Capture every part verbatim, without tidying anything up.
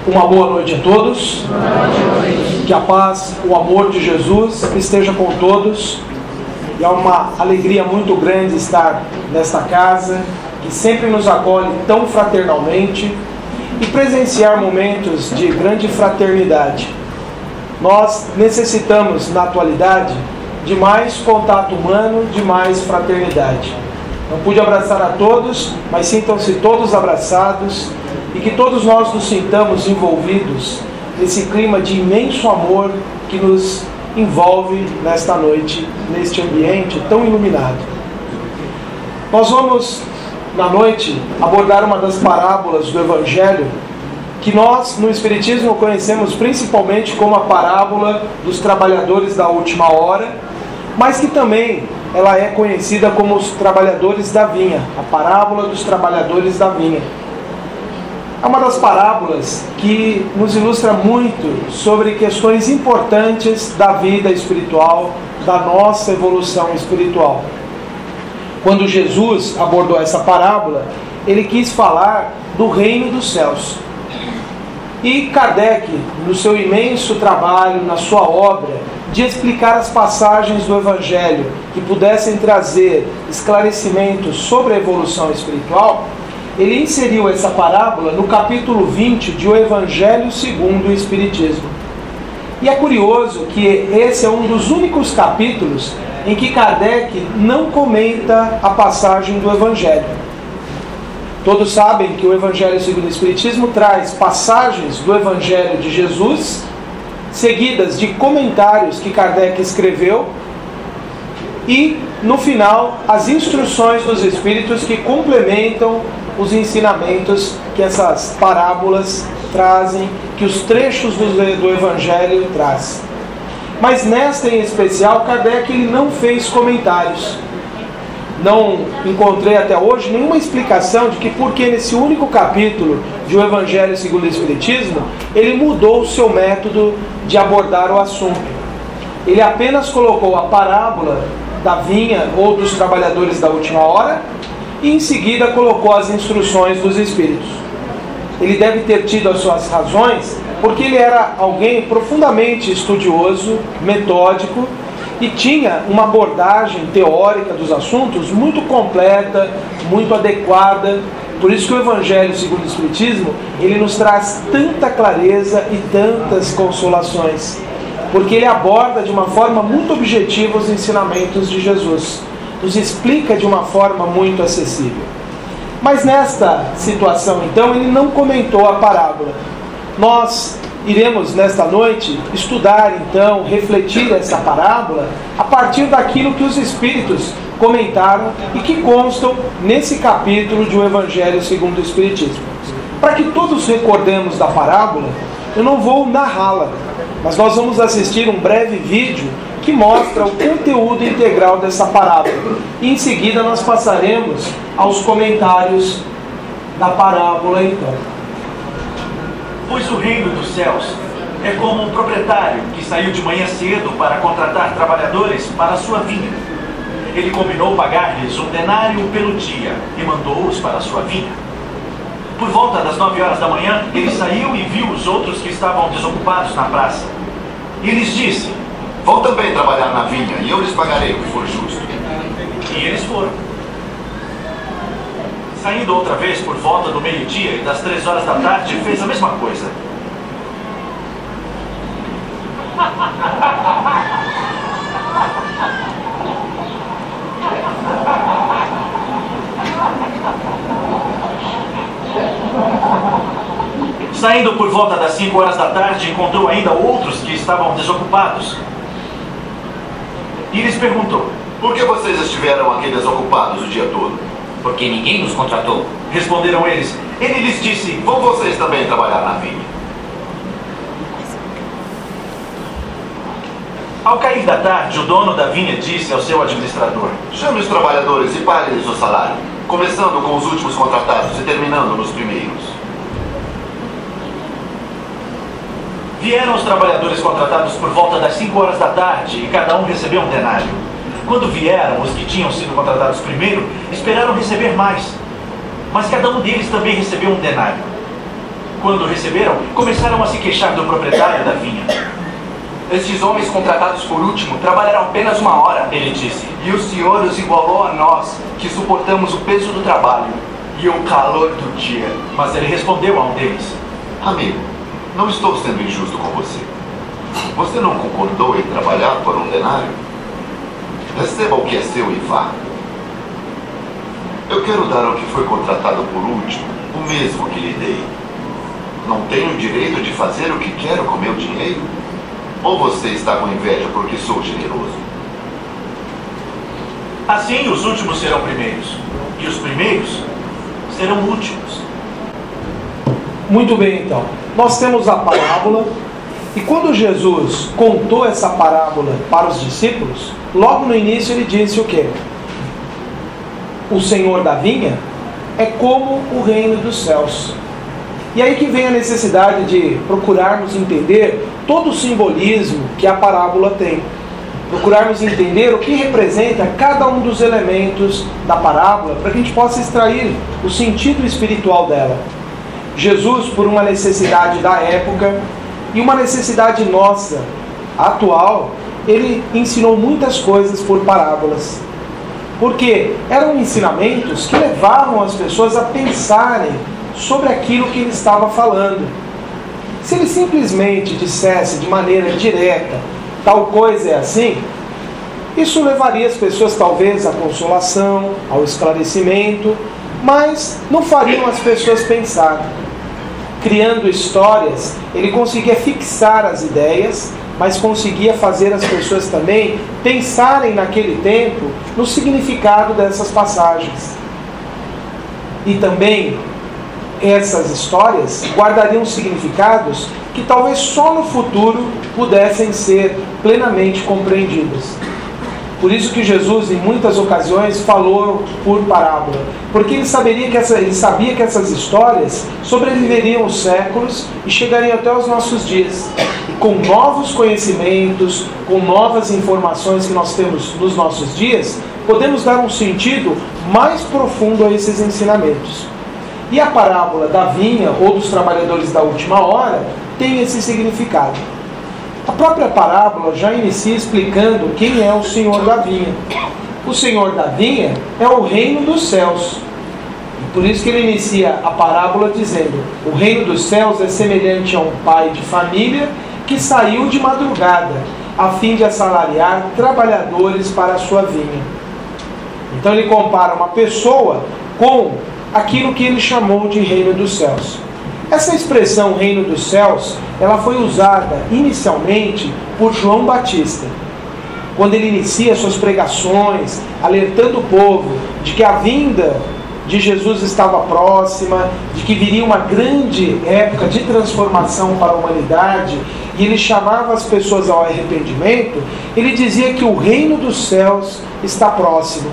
Uma boa noite a todos. Que a paz, o amor de Jesus esteja com todos. E é uma alegria muito grande estar nesta casa, que sempre nos acolhe tão fraternalmente, e presenciar momentos de grande fraternidade. Nós necessitamos, na atualidade, de mais contato humano, de mais fraternidade. Não pude abraçar a todos, mas sintam-se todos abraçados e que todos nós nos sintamos envolvidos nesse clima de imenso amor que nos envolve nesta noite, neste ambiente tão iluminado. Nós vamos, na noite, abordar uma das parábolas do Evangelho que nós, no Espiritismo, conhecemos principalmente como a parábola dos trabalhadores da última hora, mas que também ela é conhecida como os trabalhadores da vinha, a parábola dos trabalhadores da vinha. É uma das parábolas que nos ilustra muito sobre questões importantes da vida espiritual, da nossa evolução espiritual. Quando Jesus abordou essa parábola, ele quis falar do reino dos céus. E Kardec, no seu imenso trabalho, na sua obra, de explicar as passagens do Evangelho que pudessem trazer esclarecimentos sobre a evolução espiritual, ele inseriu essa parábola no capítulo vinte de O Evangelho segundo o Espiritismo. E é curioso que esse é um dos únicos capítulos em que Kardec não comenta a passagem do Evangelho. Todos sabem que o Evangelho segundo o Espiritismo traz passagens do Evangelho de Jesus, seguidas de comentários que Kardec escreveu, e, no final, as instruções dos Espíritos que complementam os ensinamentos que essas parábolas trazem, que os trechos do, do Evangelho trazem. Mas nesta em especial, Kardec ele não fez comentários. Não encontrei até hoje nenhuma explicação de que porque nesse único capítulo de O Evangelho segundo o Espiritismo, ele mudou o seu método de abordar o assunto. Ele apenas colocou a parábola da vinha ou dos trabalhadores da última hora e em seguida colocou as instruções dos Espíritos. Ele deve ter tido as suas razões porque ele era alguém profundamente estudioso, metódico, e tinha uma abordagem teórica dos assuntos muito completa, muito adequada. Por isso que o Evangelho segundo o Espiritismo, ele nos traz tanta clareza e tantas consolações, porque ele aborda de uma forma muito objetiva os ensinamentos de Jesus, nos explica de uma forma muito acessível. Mas nesta situação, então, ele não comentou a parábola. Nós iremos, nesta noite, estudar, então, refletir essa parábola a partir daquilo que os Espíritos comentaram e que constam nesse capítulo de O Evangelho segundo o Espiritismo. Para que todos recordemos da parábola, eu não vou narrá-la, mas nós vamos assistir um breve vídeo que mostra o conteúdo integral dessa parábola. E em seguida nós passaremos aos comentários da parábola, então. Pois o reino dos céus é como um proprietário que saiu de manhã cedo para contratar trabalhadores para a sua vinha. Ele combinou pagar-lhes um denário pelo dia e mandou-os para a sua vinha. Por volta das nove horas da manhã, ele saiu e viu os outros que estavam desocupados na praça. E lhes disse: vão também trabalhar na vinha e eu lhes pagarei o que for justo. E eles foram. Saindo outra vez por volta do meio-dia e das três horas da tarde, fez a mesma coisa. Saindo por volta das cinco horas da tarde, encontrou ainda outros que estavam desocupados. E lhes perguntou: por que vocês estiveram aqui desocupados o dia todo? Porque ninguém nos contratou. Responderam eles. Ele lhes disse: vão vocês também trabalhar na vinha. Ao cair da tarde, o dono da vinha disse ao seu administrador: chame os trabalhadores e pague-lhes o salário, começando com os últimos contratados e terminando nos primeiros. Vieram os trabalhadores contratados por volta das cinco horas da tarde e cada um recebeu um denário. Quando vieram os que tinham sido contratados primeiro, esperaram receber mais, mas cada um deles também recebeu um denário. Quando receberam, começaram a se queixar do proprietário da vinha. Estes homens contratados por último trabalharam apenas uma hora, Ele disse. e o Senhor os igualou a nós, que suportamos o peso do trabalho e o calor do dia. Mas ele respondeu a um deles: Amigo, não estou sendo injusto com você. Você não concordou em trabalhar por um denário? Receba o que é seu e vá. Eu quero dar ao que foi contratado por último o mesmo que lhe dei. Não tenho o direito de fazer o que quero com meu dinheiro? Ou você está com inveja porque sou generoso? Assim os últimos serão primeiros, e os primeiros serão últimos. Muito bem, então. Nós temos a parábola, e quando Jesus contou essa parábola para os discípulos, logo no início ele disse o quê? O Senhor da vinha é como o reino dos céus. E aí que vem a necessidade de procurarmos entender todo o simbolismo que a parábola tem. Procurarmos entender o que representa cada um dos elementos da parábola, para que a gente possa extrair o sentido espiritual dela. Jesus, por uma necessidade da época e uma necessidade nossa, atual, ele ensinou muitas coisas por parábolas. Porque eram ensinamentos que levavam as pessoas a pensarem sobre aquilo que ele estava falando. Se ele simplesmente dissesse de maneira direta, tal coisa é assim, isso levaria as pessoas talvez à consolação, ao esclarecimento, mas não fariam as pessoas pensar. Criando histórias, ele conseguia fixar as ideias, mas conseguia fazer as pessoas também pensarem naquele tempo no significado dessas passagens. E também essas histórias guardariam significados que talvez só no futuro pudessem ser plenamente compreendidas. Por isso que Jesus, em muitas ocasiões, falou por parábola. Porque ele, saberia que essa, ele sabia que essas histórias sobreviveriam os séculos e chegariam até os nossos dias. E com novos conhecimentos, com novas informações que nós temos nos nossos dias, podemos dar um sentido mais profundo a esses ensinamentos. E a parábola da vinha, ou dos trabalhadores da última hora, tem esse significado. A própria parábola já inicia explicando quem é o Senhor da vinha. O Senhor da vinha é o reino dos céus. E por isso que ele inicia a parábola dizendo: o reino dos céus é semelhante a um pai de família que saiu de madrugada, a fim de assalariar trabalhadores para a sua vinha. Então ele compara uma pessoa com aquilo que ele chamou de reino dos céus. Essa expressão reino dos céus, ela foi usada inicialmente por João Batista, quando ele inicia suas pregações, alertando o povo de que a vinda de Jesus estava próxima, de que viria uma grande época de transformação para a humanidade, e ele chamava as pessoas ao arrependimento. Ele dizia que o reino dos céus está próximo.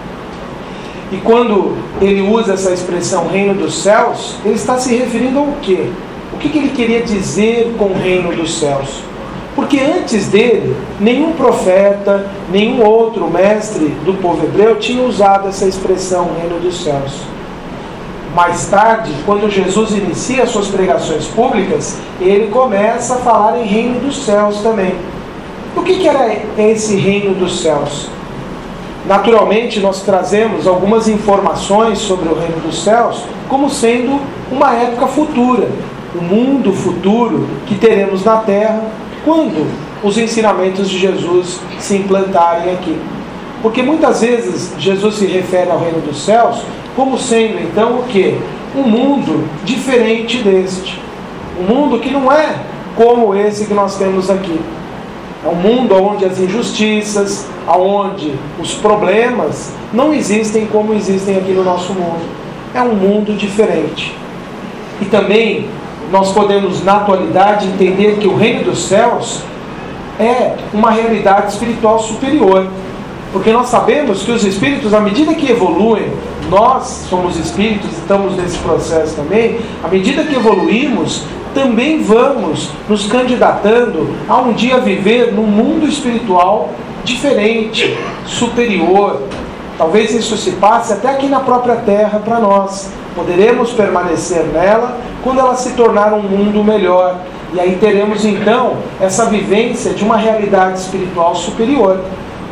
E quando ele usa essa expressão reino dos céus, ele está se referindo ao quê? O que ele queria dizer com o reino dos céus? Porque antes dele, nenhum profeta, nenhum outro mestre do povo hebreu tinha usado essa expressão reino dos céus. Mais tarde, quando Jesus inicia suas pregações públicas, ele começa a falar em reino dos céus também. O que era esse reino dos céus? Naturalmente, nós trazemos algumas informações sobre o reino dos céus como sendo uma época futura, o mundo futuro que teremos na terra quando os ensinamentos de Jesus se implantarem aqui. Porque muitas vezes Jesus se refere ao reino dos céus como sendo então o quê? Um mundo diferente deste. Um mundo que não é como esse que nós temos aqui. É um mundo onde as injustiças, onde os problemas não existem como existem aqui no nosso mundo. É um mundo diferente. E também nós podemos, na atualidade, entender que o reino dos céus é uma realidade espiritual superior. Porque nós sabemos que os espíritos, à medida que evoluem, nós somos espíritos, estamos nesse processo também, à medida que evoluímos, também vamos nos candidatando a um dia viver num mundo espiritual diferente, superior. Talvez isso se passe até aqui na própria Terra para nós. Poderemos permanecer nela, quando ela se tornar um mundo melhor. E aí teremos então essa vivência de uma realidade espiritual superior.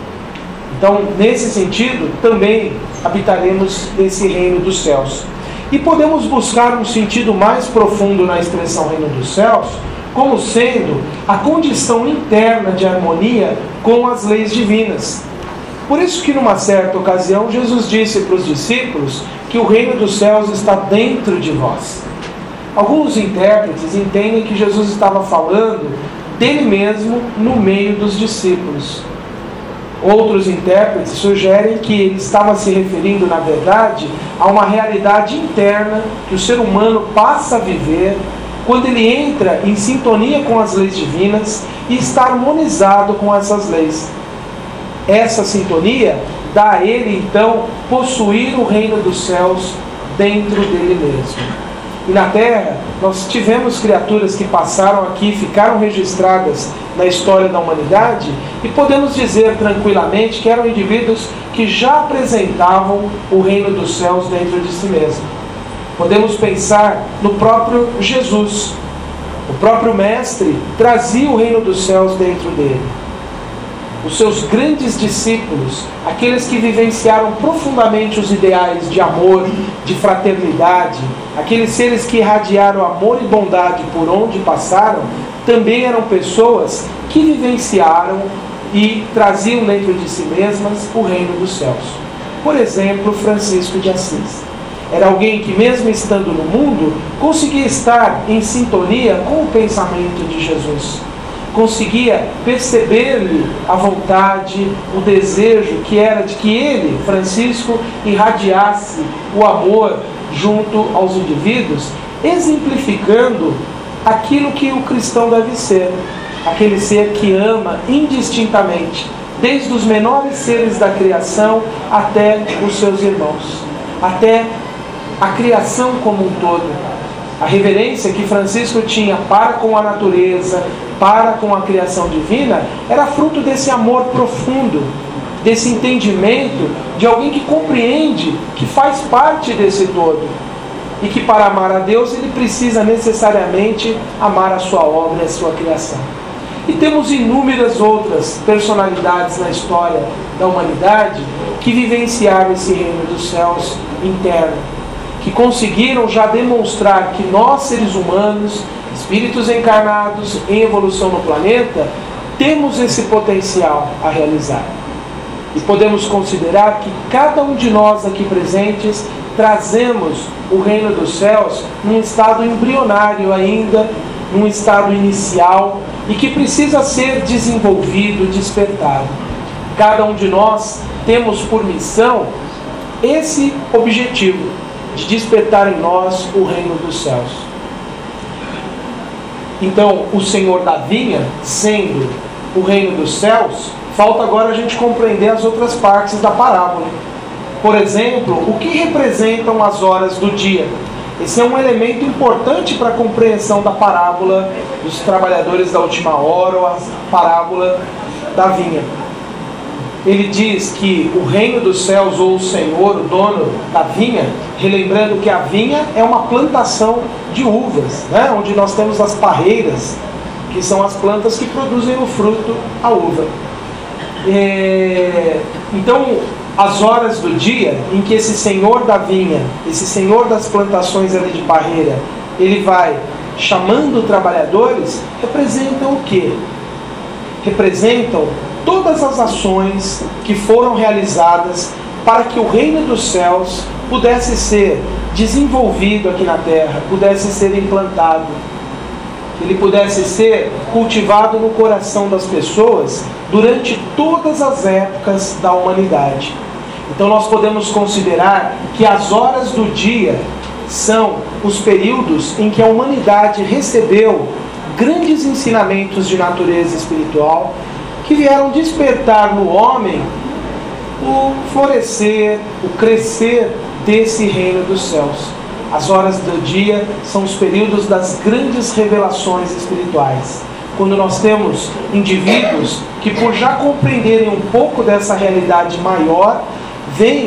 Então, nesse sentido, também habitaremos esse reino dos céus. E podemos buscar um sentido mais profundo na expressão reino dos céus, como sendo a condição interna de harmonia com as leis divinas. Por isso que numa certa ocasião Jesus disse para os discípulos que o reino dos céus está dentro de vós. Alguns intérpretes entendem que Jesus estava falando dele mesmo no meio dos discípulos. Outros intérpretes sugerem que ele estava se referindo, na verdade, a uma realidade interna que o ser humano passa a viver quando ele entra em sintonia com as leis divinas e está harmonizado com essas leis. Essa sintonia dá a ele, então, possuir o reino dos céus dentro dele mesmo. E na Terra, nós tivemos criaturas que passaram aqui, ficaram registradas na história da humanidade, e podemos dizer tranquilamente que eram indivíduos que já apresentavam o reino dos céus dentro de si mesmo. Podemos pensar no próprio Jesus. O próprio Mestre trazia o reino dos céus dentro dele. Os seus grandes discípulos, aqueles que vivenciaram profundamente os ideais de amor, de fraternidade, aqueles seres que irradiaram amor e bondade por onde passaram, também eram pessoas que vivenciaram e traziam dentro de si mesmas o reino dos céus. Por exemplo, Francisco de Assis. Era alguém que, mesmo estando no mundo, conseguia estar em sintonia com o pensamento de Jesus. Conseguia perceber-lhe a vontade, o desejo que era de que ele, Francisco, irradiasse o amor junto aos indivíduos, exemplificando aquilo que o cristão deve ser. Aquele ser que ama indistintamente, desde os menores seres da criação até os seus irmãos, até a criação como um todo. A reverência que Francisco tinha para com a natureza, para com a criação divina, era fruto desse amor profundo, desse entendimento de alguém que compreende que faz parte desse todo e que para amar a Deus ele precisa necessariamente amar a sua obra e a sua criação. E temos inúmeras outras personalidades na história da humanidade que vivenciaram esse reino dos céus interno, que conseguiram já demonstrar que nós, seres humanos, espíritos encarnados em evolução no planeta, temos esse potencial a realizar. E podemos considerar que cada um de nós aqui presentes trazemos o reino dos céus num estado embrionário ainda, num estado inicial e que precisa ser desenvolvido, despertado. Cada um de nós temos por missão esse objetivo, de despertar em nós o reino dos céus. Então, o Senhor da vinha, sendo o reino dos céus, falta agora a gente compreender as outras partes da parábola. Por exemplo, o que representam as horas do dia? Esse é um elemento importante para a compreensão da parábola dos trabalhadores da última hora, ou a parábola da vinha. Ele diz que o reino dos céus, ou o Senhor, o dono da vinha, relembrando que a vinha é uma plantação de uvas, né? Onde nós temos as parreiras, que são as plantas que produzem o fruto, a uva. É... Então, as horas do dia em que esse Senhor da vinha, esse Senhor das plantações ali de parreira, ele vai chamando trabalhadores, representam o quê? Representam todas as ações que foram realizadas para que o reino dos céus pudesse ser desenvolvido aqui na terra, pudesse ser implantado, ele pudesse ser cultivado no coração das pessoas durante todas as épocas da humanidade. Então nós podemos considerar que as horas do dia são os períodos em que a humanidade recebeu grandes ensinamentos de natureza espiritual que vieram despertar no homem o florescer, o crescer desse reino dos céus. As horas do dia são os períodos das grandes revelações espirituais. Quando nós temos indivíduos que, por já compreenderem um pouco dessa realidade maior, vêm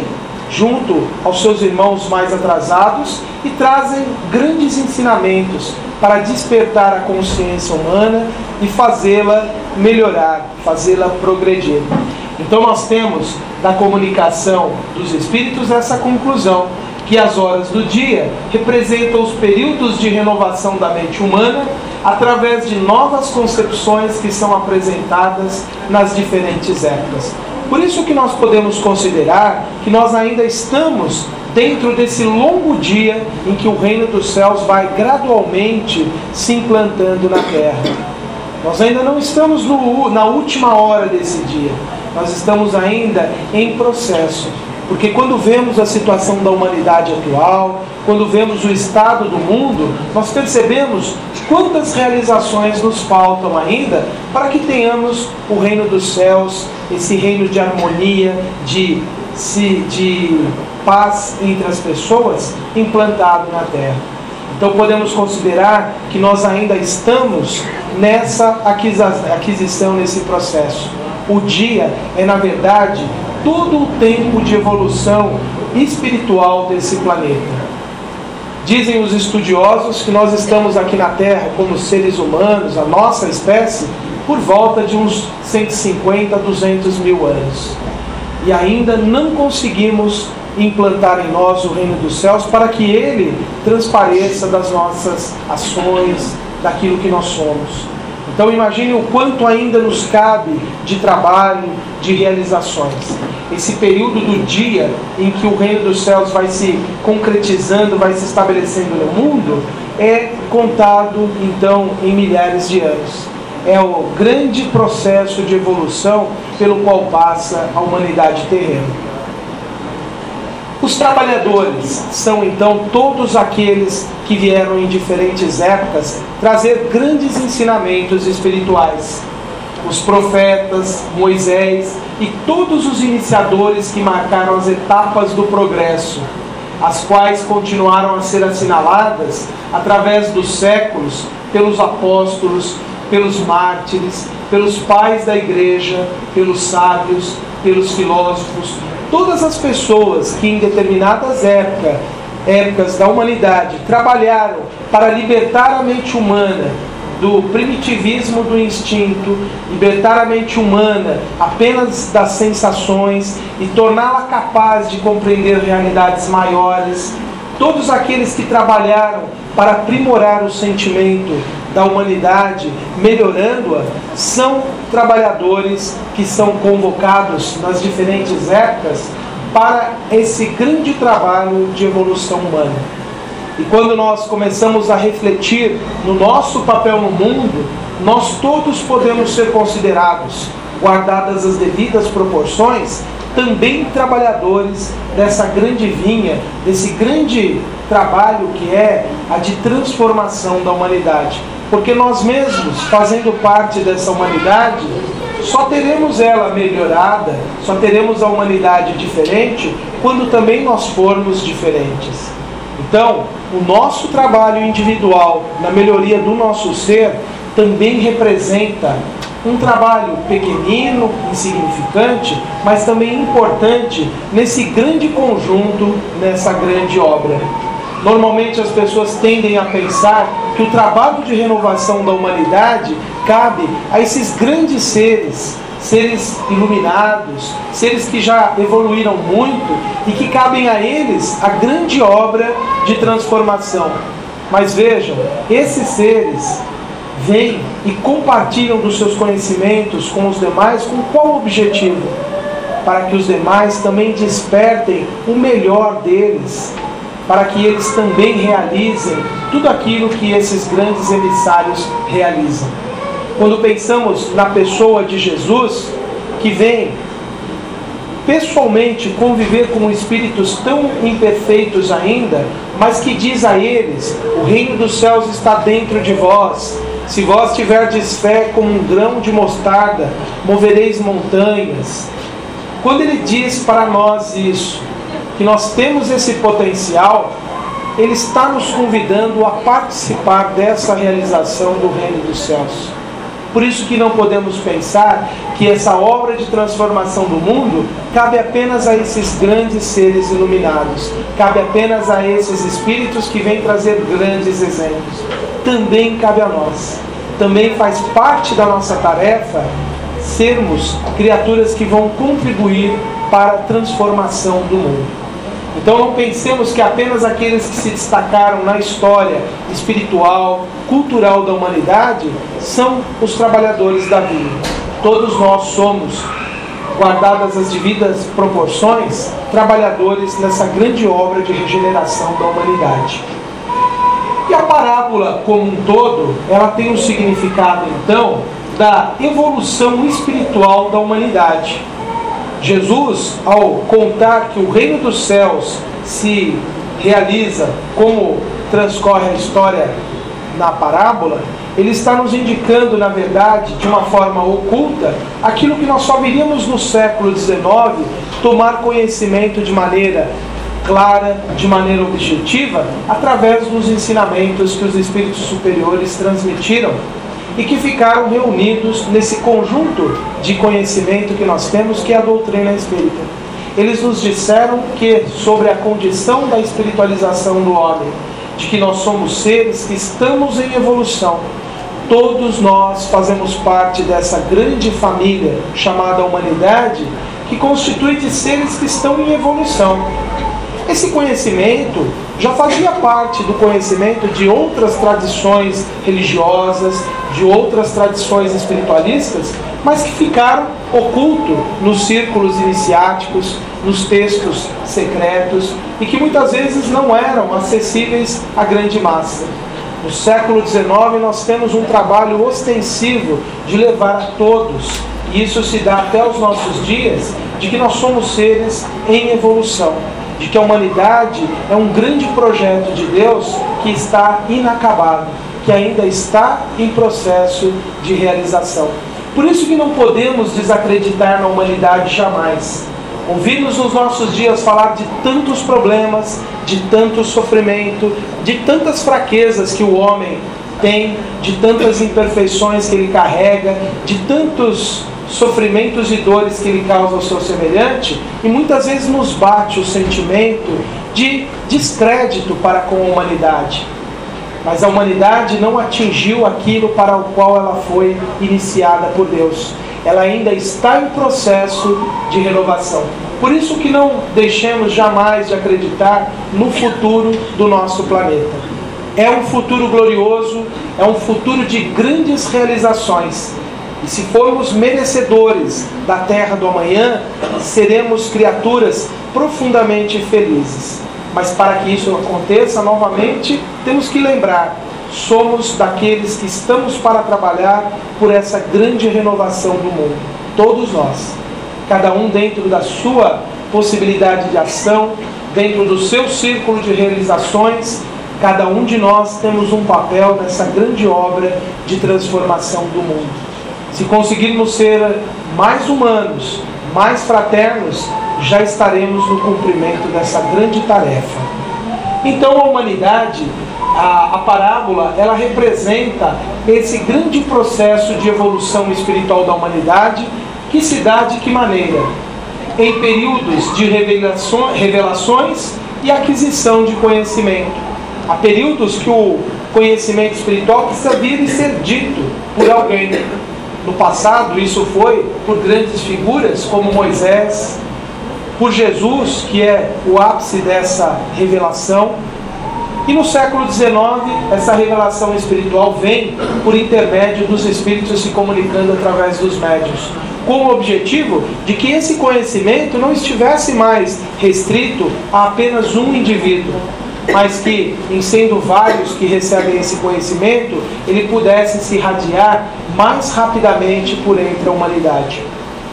junto aos seus irmãos mais atrasados e trazem grandes ensinamentos para despertar a consciência humana e fazê-la melhorar, fazê-la progredir. Então nós temos da comunicação dos Espíritos essa conclusão, que as horas do dia representam os períodos de renovação da mente humana através de novas concepções que são apresentadas nas diferentes épocas. Por isso que nós podemos considerar que nós ainda estamos dentro desse longo dia em que o reino dos céus vai gradualmente se implantando na terra. Nós ainda não estamos no, na última hora desse dia. Nós estamos ainda em processo. Porque quando vemos a situação da humanidade atual, quando vemos o estado do mundo, nós percebemos quantas realizações nos faltam ainda para que tenhamos o reino dos céus, esse reino de harmonia, de, de paz entre as pessoas, implantado na terra. Então podemos considerar que nós ainda estamos nessa aquisição, nesse processo. O dia é, na verdade, todo o tempo de evolução espiritual desse planeta. Dizem os estudiosos que nós estamos aqui na Terra como seres humanos, a nossa espécie, por volta de uns cento e cinquenta, duzentos mil anos. E ainda não conseguimos implantar em nós o reino dos céus para que ele transpareça das nossas ações, daquilo que nós somos. Então imagine o quanto ainda nos cabe de trabalho, de realizações. Esse período do dia em que o reino dos céus vai se concretizando, vai se estabelecendo no mundo, é contado então em milhares de anos. É o grande processo de evolução pelo qual passa a humanidade terrena. Os trabalhadores são então todos aqueles que vieram em diferentes épocas trazer grandes ensinamentos espirituais. Os profetas, Moisés e todos os iniciadores que marcaram as etapas do progresso, as quais continuaram a ser assinaladas através dos séculos pelos apóstolos, pelos mártires, pelos pais da igreja, pelos sábios, pelos filósofos. Todas as pessoas que em determinadas épocas, épocas da humanidade trabalharam para libertar a mente humana do primitivismo do instinto, libertar a mente humana apenas das sensações e torná-la capaz de compreender realidades maiores. Todos aqueles que trabalharam para aprimorar o sentimento da humanidade, melhorando-a, são trabalhadores que são convocados nas diferentes épocas para esse grande trabalho de evolução humana. E quando nós começamos a refletir no nosso papel no mundo, nós todos podemos ser considerados, guardadas as devidas proporções, também trabalhadores dessa grande vinha, desse grande trabalho que é a de transformação da humanidade. Porque nós mesmos, fazendo parte dessa humanidade, só teremos ela melhorada, só teremos a humanidade diferente, quando também nós formos diferentes. Então, o nosso trabalho individual na melhoria do nosso ser também representa um trabalho pequenino, insignificante, mas também importante nesse grande conjunto, nessa grande obra. Normalmente as pessoas tendem a pensar que o trabalho de renovação da humanidade cabe a esses grandes seres, seres iluminados, seres que já evoluíram muito e que cabem a eles a grande obra de transformação. Mas vejam, esses seres vêm e compartilham dos seus conhecimentos com os demais com qual objetivo? Para que os demais também despertem o melhor deles, para que eles também realizem tudo aquilo que esses grandes emissários realizam. Quando pensamos na pessoa de Jesus, que vem pessoalmente conviver com espíritos tão imperfeitos ainda, mas que diz a eles: o reino dos céus está dentro de vós. Se vós tiverdes fé como um grão de mostarda, movereis montanhas. Quando ele diz para nós isso, que nós temos esse potencial, ele está nos convidando a participar dessa realização do reino dos céus. Por isso que não podemos pensar que essa obra de transformação do mundo cabe apenas a esses grandes seres iluminados, cabe apenas a esses espíritos que vêm trazer grandes exemplos. Também cabe a nós. Também faz parte da nossa tarefa sermos criaturas que vão contribuir para a transformação do mundo. Então não pensemos que apenas aqueles que se destacaram na história espiritual, cultural da humanidade são os trabalhadores da vida. Todos nós somos, guardadas as devidas proporções, trabalhadores nessa grande obra de regeneração da humanidade. E a parábola como um todo, ela tem um significado então da evolução espiritual da humanidade. Jesus, ao contar que o reino dos céus se realiza como transcorre a história na parábola, ele está nos indicando, na verdade, de uma forma oculta, aquilo que nós só viríamos no século dezenove tomar conhecimento de maneira clara, de maneira objetiva, através dos ensinamentos que os espíritos superiores transmitiram e que ficaram reunidos nesse conjunto de conhecimento que nós temos, que é a doutrina espírita. Eles nos disseram que sobre a condição da espiritualização do homem, de que nós somos seres que estamos em evolução. Todos nós fazemos parte dessa grande família chamada humanidade, que constitui de seres que estão em evolução. Esse conhecimento já fazia parte do conhecimento de outras tradições religiosas, de outras tradições espiritualistas, mas que ficaram ocultos nos círculos iniciáticos, nos textos secretos, e que muitas vezes não eram acessíveis à grande massa. No século dezenove nós temos um trabalho ostensivo de levar a todos, e isso se dá até os nossos dias, de que nós somos seres em evolução, de que a humanidade é um grande projeto de Deus que está inacabado, que ainda está em processo de realização. Por isso que não podemos desacreditar na humanidade jamais. Ouvimos nos nossos dias falar de tantos problemas, de tanto sofrimento, de tantas fraquezas que o homem tem, de tantas imperfeições que ele carrega, de tantos sofrimentos e dores que ele causa ao seu semelhante, e muitas vezes nos bate o sentimento de descrédito para com a humanidade. Mas a humanidade não atingiu aquilo para o qual ela foi iniciada por Deus. Ela ainda está em processo de renovação. Por isso que não deixemos jamais de acreditar no futuro do nosso planeta. É um futuro glorioso, é um futuro de grandes realizações. E se formos merecedores da terra do amanhã, seremos criaturas profundamente felizes. Mas para que isso aconteça novamente, temos que lembrar, somos daqueles que estamos para trabalhar por essa grande renovação do mundo. Todos nós, cada um dentro da sua possibilidade de ação, dentro do seu círculo de realizações, cada um de nós temos um papel nessa grande obra de transformação do mundo. Se conseguirmos ser mais humanos, mais fraternos, já estaremos no cumprimento dessa grande tarefa. Então a humanidade, a, a parábola, ela representa esse grande processo de evolução espiritual da humanidade, que se dá de que maneira? Em períodos de revelações, revelações e aquisição de conhecimento. Há períodos que o conhecimento espiritual precisa vir e ser dito por alguém. No passado isso foi por grandes figuras como Moisés, por Jesus, que é o ápice dessa revelação. E no século dezenove, essa revelação espiritual vem por intermédio dos espíritos se comunicando através dos médiuns, com o objetivo de que esse conhecimento não estivesse mais restrito a apenas um indivíduo, mas que, em sendo vários que recebem esse conhecimento, ele pudesse se irradiar mais rapidamente por entre a humanidade.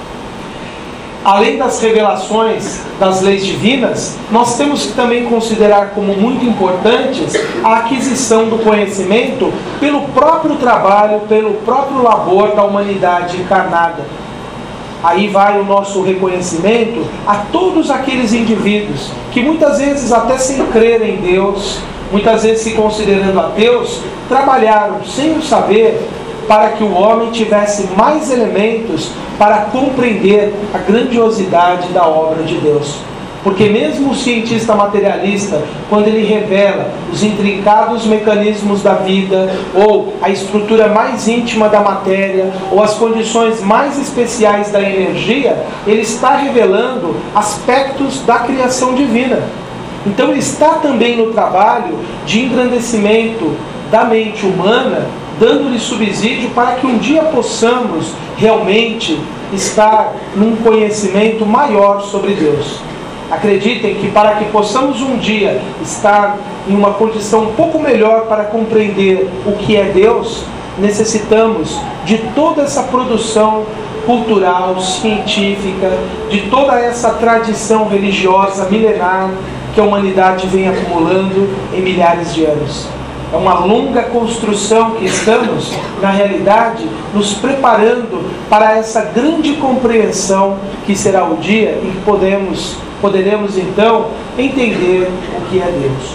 Além das revelações das leis divinas, nós temos que também considerar como muito importantes a aquisição do conhecimento pelo próprio trabalho, pelo próprio labor da humanidade encarnada. Aí vai o nosso reconhecimento a todos aqueles indivíduos que muitas vezes, até sem crer em Deus, muitas vezes se considerando ateus, trabalharam sem o saber para que o homem tivesse mais elementos para compreender a grandiosidade da obra de Deus. Porque mesmo o cientista materialista, quando ele revela os intrincados mecanismos da vida, ou a estrutura mais íntima da matéria, ou as condições mais especiais da energia, ele está revelando aspectos da criação divina. Então ele está também no trabalho de engrandecimento da mente humana, dando-lhe subsídio para que um dia possamos realmente estar num conhecimento maior sobre Deus. Acreditem que para que possamos um dia estar em uma condição um pouco melhor para compreender o que é Deus, necessitamos de toda essa produção cultural, científica, de toda essa tradição religiosa milenar que a humanidade vem acumulando em milhares de anos. É uma longa construção que estamos, na realidade, nos preparando para essa grande compreensão que será o dia em que podemos, poderemos então entender o que é Deus.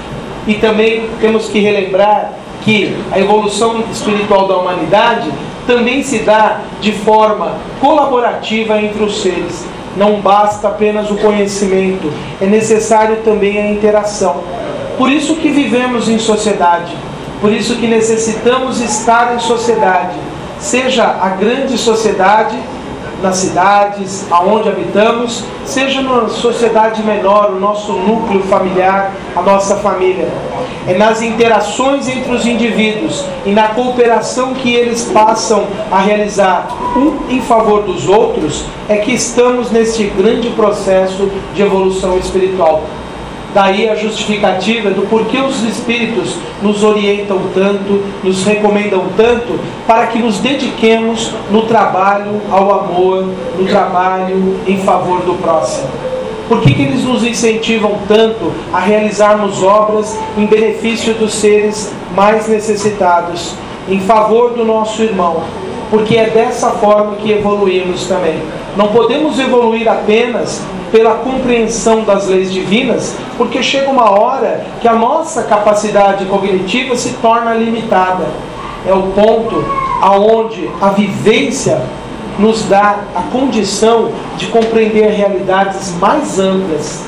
E também temos que relembrar que a evolução espiritual da humanidade também se dá de forma colaborativa entre os seres. Não basta apenas o conhecimento, é necessário também a interação. Por isso que vivemos em sociedade, por isso que necessitamos estar em sociedade, seja a grande sociedade, nas cidades, aonde habitamos, seja na sociedade menor, o nosso núcleo familiar, a nossa família. É nas interações entre os indivíduos e na cooperação que eles passam a realizar um em favor dos outros, é que estamos neste grande processo de evolução espiritual. Daí a justificativa do porquê os Espíritos nos orientam tanto, nos recomendam tanto, para que nos dediquemos no trabalho ao amor, no trabalho em favor do próximo. Por que que eles nos incentivam tanto a realizarmos obras em benefício dos seres mais necessitados, em favor do nosso irmão? Porque é dessa forma que evoluímos também. Não podemos evoluir apenas pela compreensão das leis divinas, porque chega uma hora que a nossa capacidade cognitiva se torna limitada. É o ponto aonde a vivência nos dá a condição de compreender realidades mais amplas.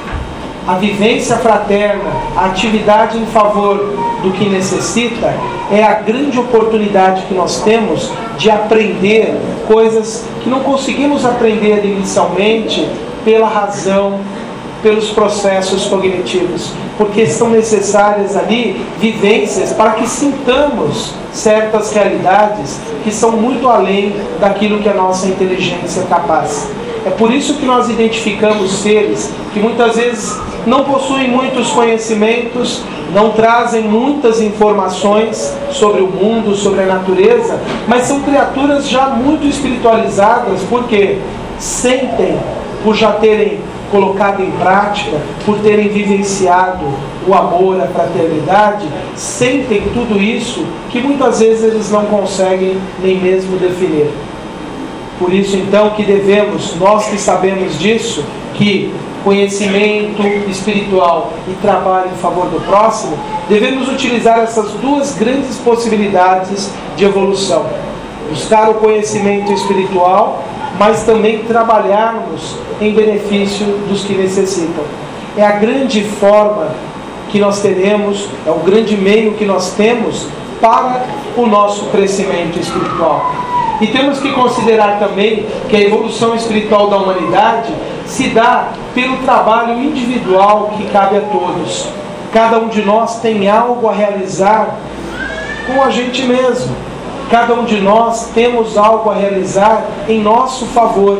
A vivência fraterna, a atividade em favor do que necessita, é a grande oportunidade que nós temos de aprender coisas que não conseguimos aprender inicialmente pela razão, pelos processos cognitivos, porque são necessárias ali vivências para que sintamos certas realidades que são muito além daquilo que a nossa inteligência é capaz. É por isso que nós identificamos seres que muitas vezes não possuem muitos conhecimentos, não trazem muitas informações sobre o mundo, sobre a natureza, mas são criaturas já muito espiritualizadas, porque sentem, por já terem colocado em prática, por terem vivenciado o amor, a fraternidade, sentem tudo isso que muitas vezes eles não conseguem nem mesmo definir. Por isso então que devemos, nós que sabemos disso, que conhecimento espiritual e trabalho em favor do próximo, devemos utilizar essas duas grandes possibilidades de evolução. Buscar o conhecimento espiritual, mas também trabalharmos em benefício dos que necessitam. É a grande forma que nós teremos, é o grande meio que nós temos para o nosso crescimento espiritual. E temos que considerar também que a evolução espiritual da humanidade se dá pelo trabalho individual que cabe a todos. Cada um de nós tem algo a realizar com a gente mesmo. Cada um de nós temos algo a realizar em nosso favor.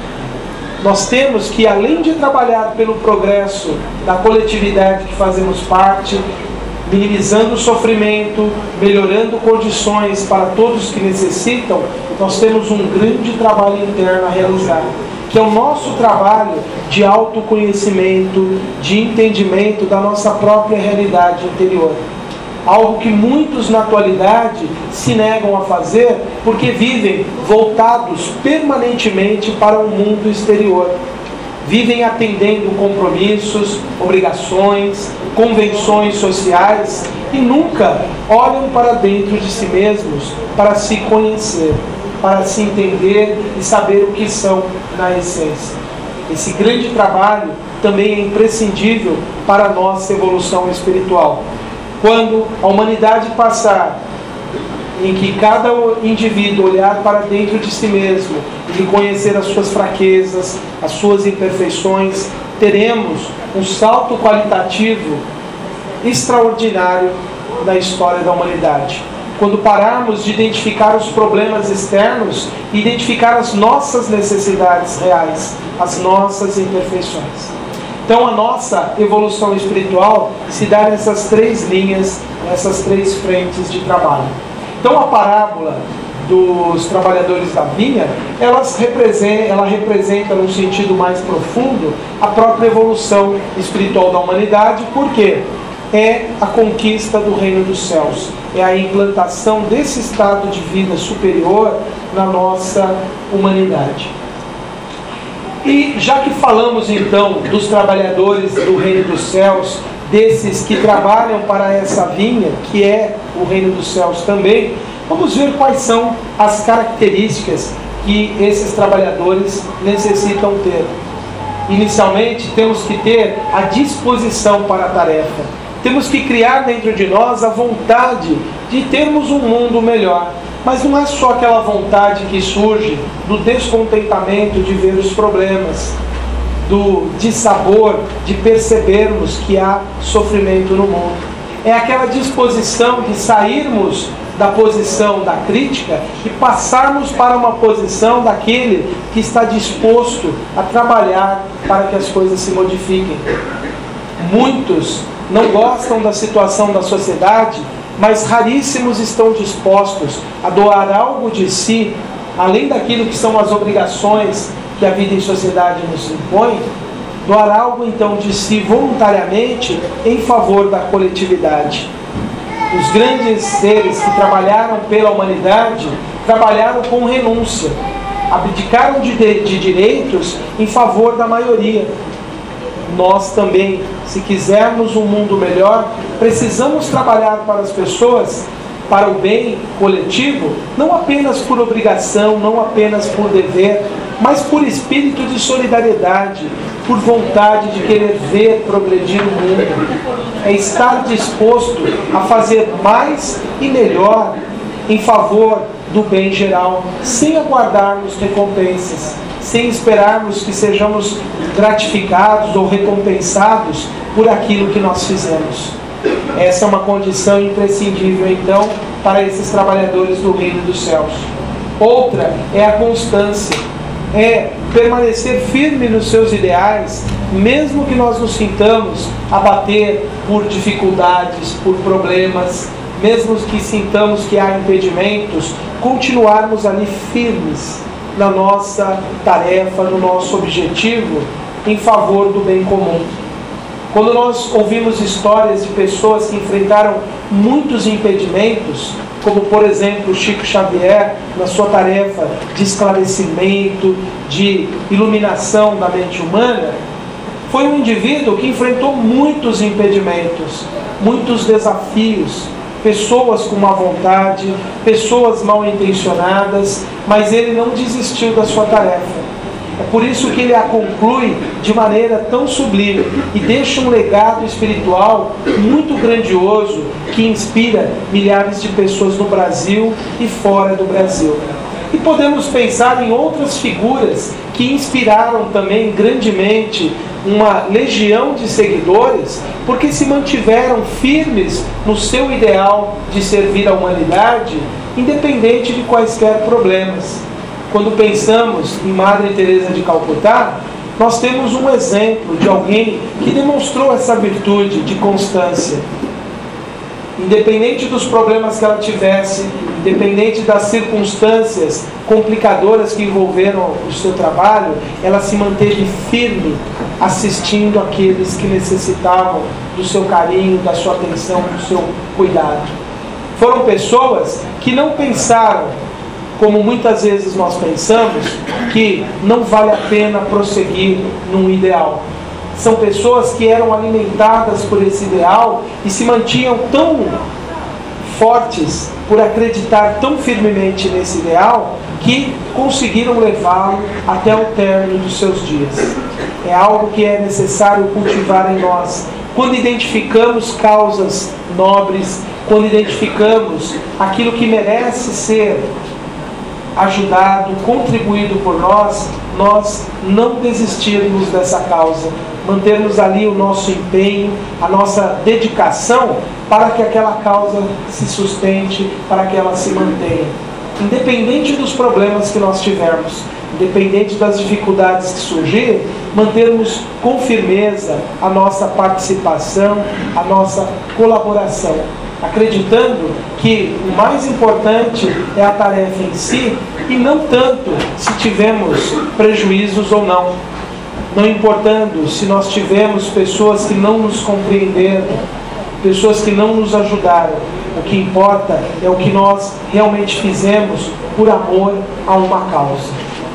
Nós temos que, além de trabalhar pelo progresso da coletividade que fazemos parte, minimizando o sofrimento, melhorando condições para todos que necessitam, nós temos um grande trabalho interno a realizar, que é o nosso trabalho de autoconhecimento, de entendimento da nossa própria realidade interior. Algo que muitos na atualidade se negam a fazer porque vivem voltados permanentemente para o mundo exterior. vivem atendendo compromissos, obrigações, convenções sociais e nunca olham para dentro de si mesmos para se conhecer, para se entender e saber o que são na essência. Esse grande trabalho também é imprescindível para a nossa evolução espiritual. Quando a humanidade passar em que cada indivíduo olhar para dentro de si mesmo e conhecer as suas fraquezas, as suas imperfeições, teremos um salto qualitativo extraordinário na história da humanidade. Quando pararmos de identificar os problemas externos e identificar as nossas necessidades reais, as nossas imperfeições. Então a nossa evolução espiritual se dá nessas três linhas, nessas três frentes de trabalho. Então a parábola dos trabalhadores da vinha, elas representa, ela representa num sentido mais profundo a própria evolução espiritual da humanidade, porque é a conquista do reino dos céus, é a implantação desse estado de vida superior na nossa humanidade. E já que falamos então dos trabalhadores do reino dos céus, desses que trabalham para essa vinha, que é o reino dos céus também, vamos ver quais são as características que esses trabalhadores necessitam ter. Inicialmente, temos que ter a disposição para a tarefa. Temos que criar dentro de nós a vontade de termos um mundo melhor. Mas não é só aquela vontade que surge do descontentamento de ver os problemas, do dissabor de percebermos que há sofrimento no mundo. É aquela disposição de sairmos da posição da crítica e passarmos para uma posição daquele que está disposto a trabalhar para que as coisas se modifiquem. Muitos não gostam da situação da sociedade, mas raríssimos estão dispostos a doar algo de si, além daquilo que são as obrigações que a vida em sociedade nos impõe, doar algo então de si voluntariamente em favor da coletividade. Os grandes seres que trabalharam pela humanidade trabalharam com renúncia, abdicaram de, de direitos em favor da maioria. Nós também, se quisermos um mundo melhor, precisamos trabalhar para as pessoas, para o bem coletivo, não apenas por obrigação, não apenas por dever, mas por espírito de solidariedade, por vontade de querer ver progredir o mundo. É estar disposto a fazer mais e melhor em favor do bem geral, sem aguardarmos recompensas, sem esperarmos que sejamos gratificados ou recompensados por aquilo que nós fizemos. Essa é uma condição imprescindível, então, para esses trabalhadores do reino dos céus. Outra é a constância, é permanecer firme nos seus ideais, mesmo que nós nos sintamos abater por dificuldades, por problemas, mesmo que sintamos que há impedimentos, continuarmos ali firmes na nossa tarefa, no nosso objetivo, em favor do bem comum. Quando nós ouvimos histórias de pessoas que enfrentaram muitos impedimentos, como por exemplo Chico Xavier, na sua tarefa de esclarecimento, de iluminação da mente humana, foi um indivíduo que enfrentou muitos impedimentos, muitos desafios, pessoas com má vontade, pessoas mal intencionadas, mas ele não desistiu da sua tarefa. É por isso que ele a conclui de maneira tão sublime e deixa um legado espiritual muito grandioso que inspira milhares de pessoas no Brasil e fora do Brasil. E podemos pensar em outras figuras que inspiraram também grandemente uma legião de seguidores, porque se mantiveram firmes no seu ideal de servir a humanidade, independente de quaisquer problemas. Quando pensamos em Madre Teresa de Calcutá, nós temos um exemplo de alguém que demonstrou essa virtude de constância. Independente dos problemas que ela tivesse, independente das circunstâncias complicadoras que envolveram o seu trabalho, ela se manteve firme, assistindo aqueles que necessitavam do seu carinho, da sua atenção, do seu cuidado. Foram pessoas que não pensaram como muitas vezes nós pensamos, que não vale a pena prosseguir num ideal. São pessoas que eram alimentadas por esse ideal e se mantinham tão fortes por acreditar tão firmemente nesse ideal que conseguiram levá-lo até o término dos seus dias. É algo que é necessário cultivar em nós. Quando identificamos causas nobres, quando identificamos aquilo que merece ser ajudado, contribuído por nós, nós não desistirmos dessa causa, mantermos ali o nosso empenho, a nossa dedicação para que aquela causa se sustente, para que ela se mantenha. Independente dos problemas que nós tivermos, independente das dificuldades que surgirem, mantermos com firmeza a nossa participação, a nossa colaboração, acreditando que o mais importante é a tarefa em si e não tanto se tivemos prejuízos ou não. Não importando se nós tivemos pessoas que não nos compreenderam, pessoas que não nos ajudaram. O que importa é o que nós realmente fizemos por amor a uma causa.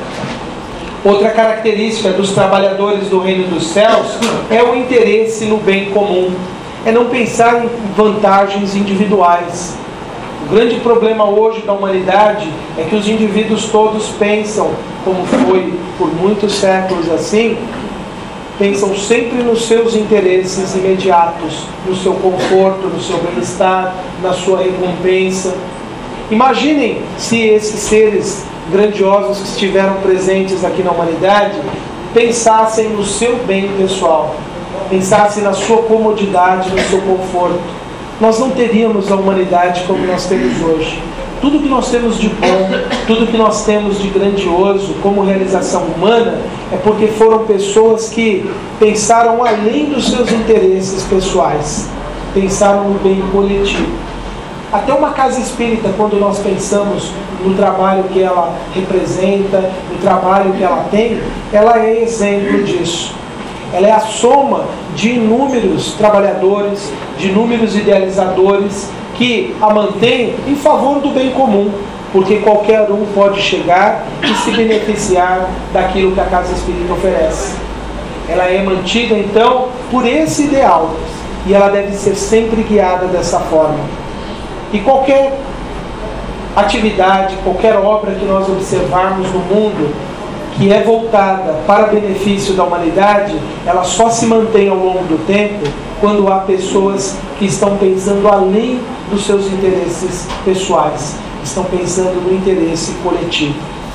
Outra característica dos trabalhadores do reino dos céus é o interesse no bem comum. É não pensar em vantagens individuais. O grande problema hoje da humanidade é que os indivíduos todos pensam, como foi por muitos séculos assim, pensam sempre nos seus interesses imediatos, no seu conforto, no seu bem-estar, na sua recompensa. Imaginem se esses seres grandiosos que estiveram presentes aqui na humanidade pensassem no seu bem pessoal, pensassem na sua comodidade, no seu conforto. Nós não teríamos a humanidade como nós temos hoje. Tudo que nós temos de bom, tudo que nós temos de grandioso como realização humana é porque foram pessoas que pensaram além dos seus interesses pessoais, pensaram no bem coletivo. Até uma casa espírita, quando nós pensamos no trabalho que ela representa, no trabalho que ela tem, ela é exemplo disso. Ela é a soma de inúmeros trabalhadores, de inúmeros idealizadores que a mantêm em favor do bem comum, porque qualquer um pode chegar e se beneficiar daquilo que a casa espírita oferece. Ela é mantida então por esse ideal e ela deve ser sempre guiada dessa forma. E qualquer atividade, qualquer obra que nós observarmos no mundo que é voltada para benefício da humanidade, ela só se mantém ao longo do tempo quando há pessoas que estão pensando além dos seus interesses pessoais, estão pensando no interesse coletivo.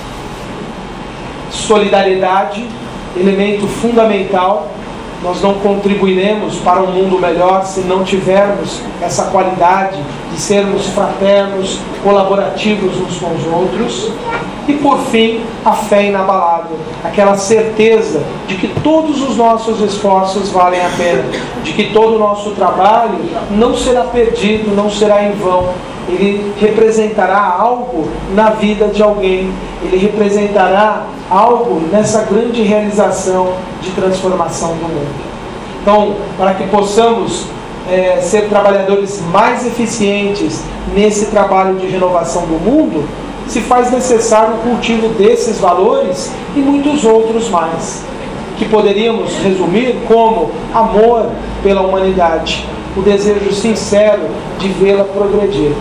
Solidariedade, elemento fundamental. Nós não contribuiremos para um mundo melhor se não tivermos essa qualidade de sermos fraternos, colaborativos uns com os outros. E por fim, a fé inabalável, aquela certeza de que todos os nossos esforços valem a pena, de que todo o nosso trabalho não será perdido, não será em vão. Ele representará algo na vida de alguém, ele representará algo nessa grande realização de transformação do mundo. Então, para que possamos é, ser trabalhadores mais eficientes nesse trabalho de renovação do mundo, se faz necessário o cultivo desses valores e muitos outros mais, que poderíamos resumir como amor pela humanidade, o desejo sincero de vê-la progredir.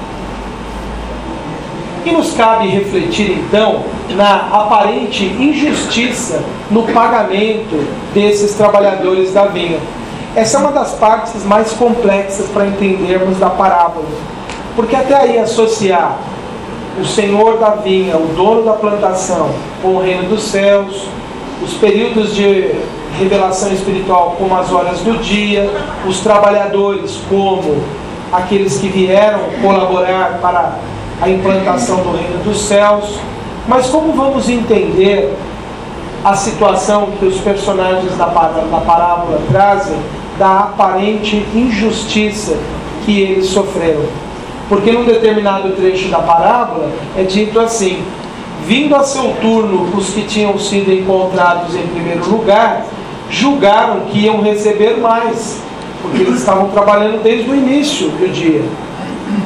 E nos cabe refletir então na aparente injustiça no pagamento desses trabalhadores da vinha. Essa é uma das partes mais complexas para entendermos da parábola, porque até aí associar o senhor da vinha, o dono da plantação, com o reino dos céus, os períodos de revelação espiritual como as horas do dia, os trabalhadores como aqueles que vieram colaborar para a implantação do reino dos céus. Mas como vamos entender a situação que os personagens da parábola trazem da aparente injustiça que eles sofreram? Porque num determinado trecho da parábola é dito assim: vindo a seu turno os que tinham sido encontrados em primeiro lugar, julgaram que iam receber mais, porque eles estavam trabalhando desde o início do dia.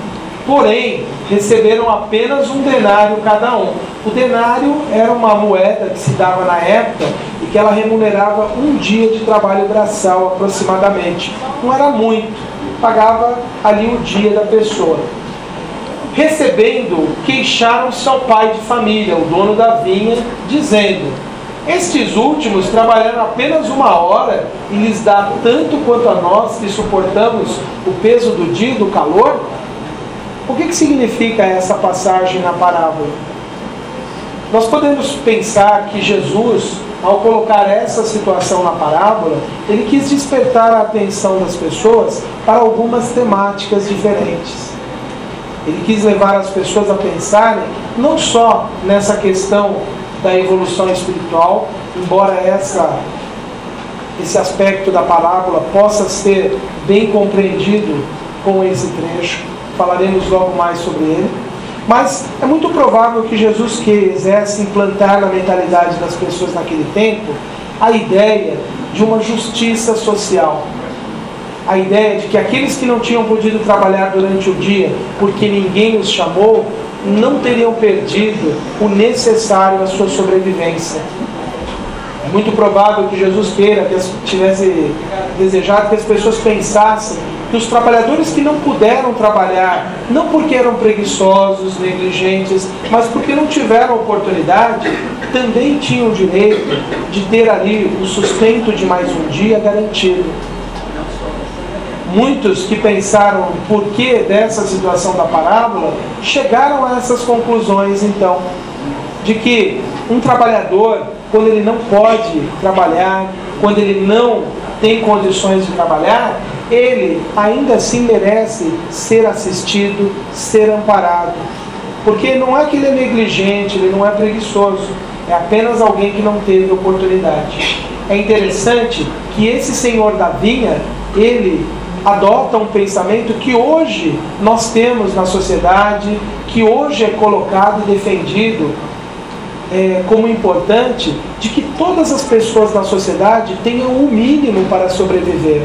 porém receberam apenas um denário cada um. O denário era uma moeda que se dava na época e que ela remunerava um dia de trabalho braçal aproximadamente. Não era muito, pagava ali o dia da pessoa. Recebendo, queixaram-se ao pai de família, o dono da vinha, dizendo: estes últimos trabalharam apenas uma hora e lhes dá tanto quanto a nós que suportamos o peso do dia e do calor? O que, que significa essa passagem na parábola? Nós podemos pensar que Jesus, ao colocar essa situação na parábola, ele quis despertar a atenção das pessoas para algumas temáticas diferentes. Ele quis levar as pessoas a pensarem não só nessa questão da evolução espiritual, embora essa, esse aspecto da parábola possa ser bem compreendido com esse trecho, falaremos logo mais sobre ele, mas é muito provável que Jesus quisesse implantar na mentalidade das pessoas naquele tempo a ideia de uma justiça social. A ideia de que aqueles que não tinham podido trabalhar durante o dia porque ninguém os chamou, não teriam perdido o necessário à sua sobrevivência. É muito provável que Jesus queira, que tivesse desejado que as pessoas pensassem que os trabalhadores que não puderam trabalhar, não porque eram preguiçosos, negligentes, mas porque não tiveram oportunidade, também tinham o direito de ter ali o sustento de mais um dia garantido. Muitos que pensaram o porquê dessa situação da parábola chegaram a essas conclusões, então, de que um trabalhador, quando ele não pode trabalhar, quando ele não tem condições de trabalhar, ele ainda assim merece ser assistido, ser amparado. Porque não é que ele é negligente, ele não é preguiçoso, é apenas alguém que não teve oportunidade. É interessante que esse senhor da vinha, ele adota um pensamento que hoje nós temos na sociedade, que hoje é colocado e defendido é, como importante, de que todas as pessoas na sociedade tenham o mínimo para sobreviver.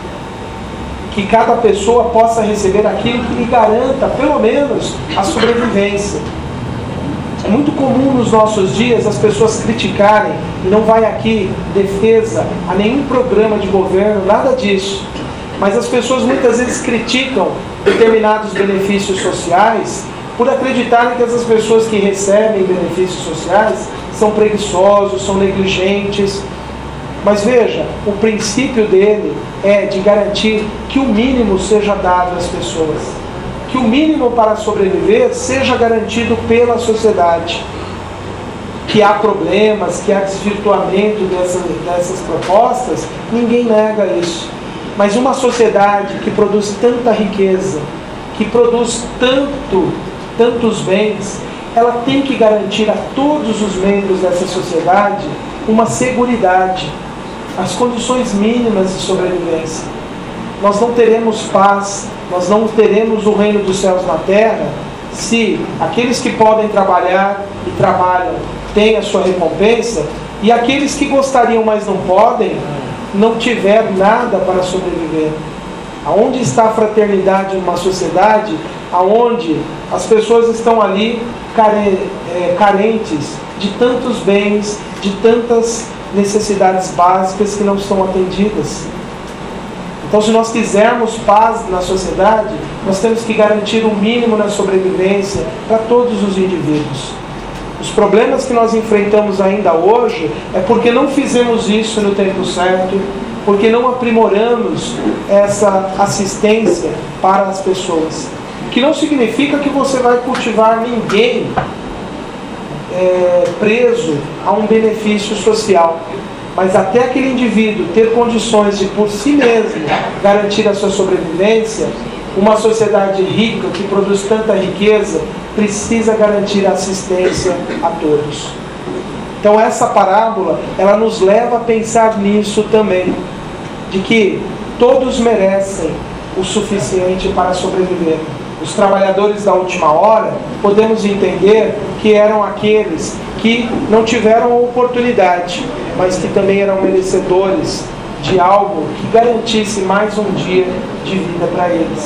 Que cada pessoa possa receber aquilo que lhe garanta, pelo menos, a sobrevivência. É muito comum nos nossos dias as pessoas criticarem, e não vai aqui defesa a nenhum programa de governo, nada disso. Mas as pessoas muitas vezes criticam determinados benefícios sociais por acreditarem que essas pessoas que recebem benefícios sociais são preguiçosos, são negligentes. Mas veja, o princípio dele é de garantir que o mínimo seja dado às pessoas. Que o mínimo para sobreviver seja garantido pela sociedade. Que há problemas, que há desvirtuamento dessas, dessas propostas, ninguém nega isso. Mas uma sociedade que produz tanta riqueza, que produz tanto, tantos bens, ela tem que garantir a todos os membros dessa sociedade uma seguridade, as condições mínimas de sobrevivência. Nós não teremos paz, nós não teremos o reino dos céus na terra, se aqueles que podem trabalhar e trabalham têm a sua recompensa, e aqueles que gostariam, mas não podem, não tiver nada para sobreviver. Aonde está a fraternidade em uma sociedade aonde as pessoas estão ali care, é, carentes de tantos bens, de tantas necessidades básicas que não estão atendidas? Então, se nós quisermos paz na sociedade, nós temos que garantir o mínimo na sobrevivência para todos os indivíduos. Os problemas que nós enfrentamos ainda hoje é porque não fizemos isso no tempo certo, porque não aprimoramos essa assistência para as pessoas. O que não significa que você vai cultivar ninguém é, preso a um benefício social. Mas até aquele indivíduo ter condições de por si mesmo garantir a sua sobrevivência, uma sociedade rica que produz tanta riqueza precisa garantir a assistência a todos. Então essa parábola, ela nos leva a pensar nisso também, de que todos merecem o suficiente para sobreviver. Os trabalhadores da última hora, podemos entender que eram aqueles que não tiveram a oportunidade, mas que também eram merecedores de algo que garantisse mais um dia de vida para eles, de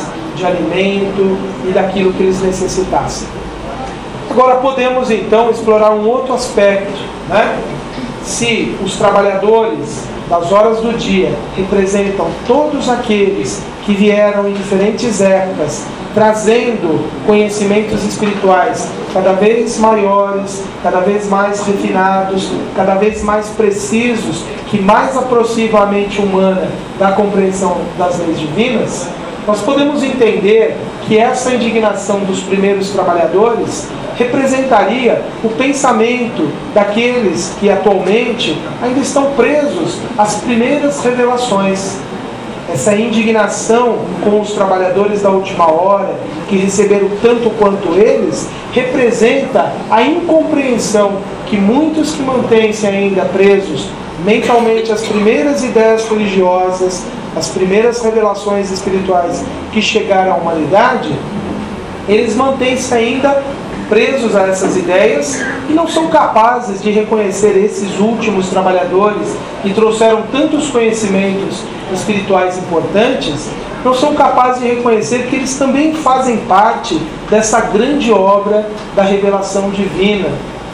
de alimento e daquilo que eles necessitassem. Agora podemos então explorar um outro aspecto, né? Se os trabalhadores das horas do dia representam todos aqueles que vieram em diferentes épocas, trazendo conhecimentos espirituais cada vez maiores, cada vez mais refinados, cada vez mais precisos, que mais aproximam a mente humana da compreensão das leis divinas, nós podemos entender que essa indignação dos primeiros trabalhadores representaria o pensamento daqueles que atualmente ainda estão presos às primeiras revelações. Essa indignação com os trabalhadores da última hora, que receberam tanto quanto eles, representa a incompreensão que muitos que mantêm-se ainda presos mentalmente às primeiras ideias religiosas, às primeiras revelações espirituais que chegaram à humanidade, eles mantêm-se ainda presos a essas ideias e não são capazes de reconhecer esses últimos trabalhadores que trouxeram tantos conhecimentos espirituais importantes, não são capazes de reconhecer que eles também fazem parte dessa grande obra da revelação divina.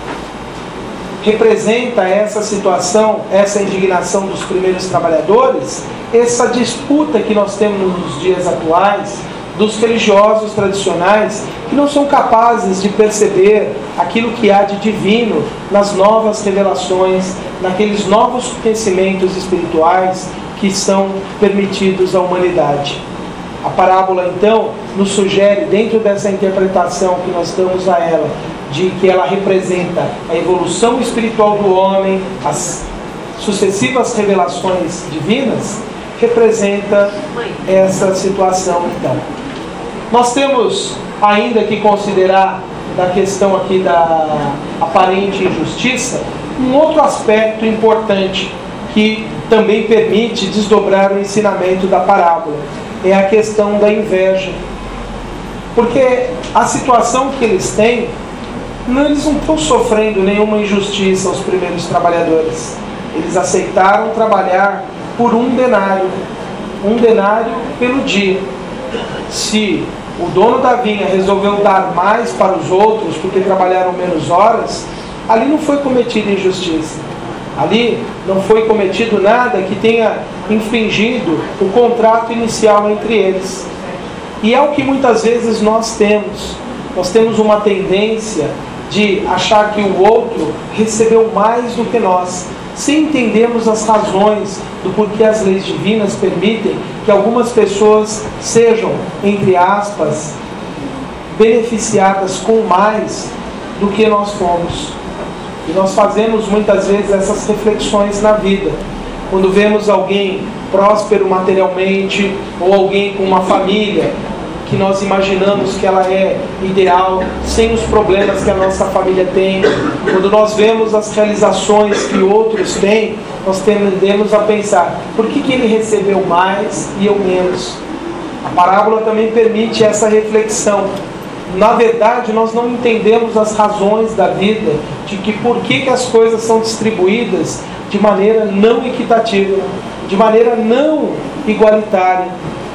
Representa essa situação, essa indignação dos primeiros trabalhadores, essa disputa que nós temos nos dias atuais, dos religiosos tradicionais, que não são capazes de perceber aquilo que há de divino nas novas revelações, naqueles novos conhecimentos espirituais que são permitidos à humanidade. A parábola, então, nos sugere, dentro dessa interpretação que nós damos a ela, de que ela representa a evolução espiritual do homem, as sucessivas revelações divinas, representa essa situação, então. Nós temos ainda que considerar, da questão aqui da aparente injustiça, um outro aspecto importante que também permite desdobrar o ensinamento da parábola. É a questão da inveja. Porque a situação que eles têm, não, eles não estão sofrendo nenhuma injustiça aos primeiros trabalhadores. Eles aceitaram trabalhar por um denário. Um denário pelo dia. Se o dono da vinha resolveu dar mais para os outros porque trabalharam menos horas, ali não foi cometida injustiça. Ali não foi cometido nada que tenha infringido o contrato inicial entre eles. E é o que muitas vezes nós temos. Nós temos uma tendência de achar que o outro recebeu mais do que nós, sem entendermos as razões do porquê as leis divinas permitem que algumas pessoas sejam, entre aspas, beneficiadas com mais do que nós fomos. E nós fazemos muitas vezes essas reflexões na vida. Quando vemos alguém próspero materialmente, ou alguém com uma família que nós imaginamos que ela é ideal, sem os problemas que a nossa família tem, quando nós vemos as realizações que outros têm, nós tendemos a pensar, por que que ele recebeu mais e eu menos? A parábola também permite essa reflexão. Na verdade, nós não entendemos as razões da vida, de que por que que as coisas são distribuídas de maneira não equitativa, de maneira não igualitária.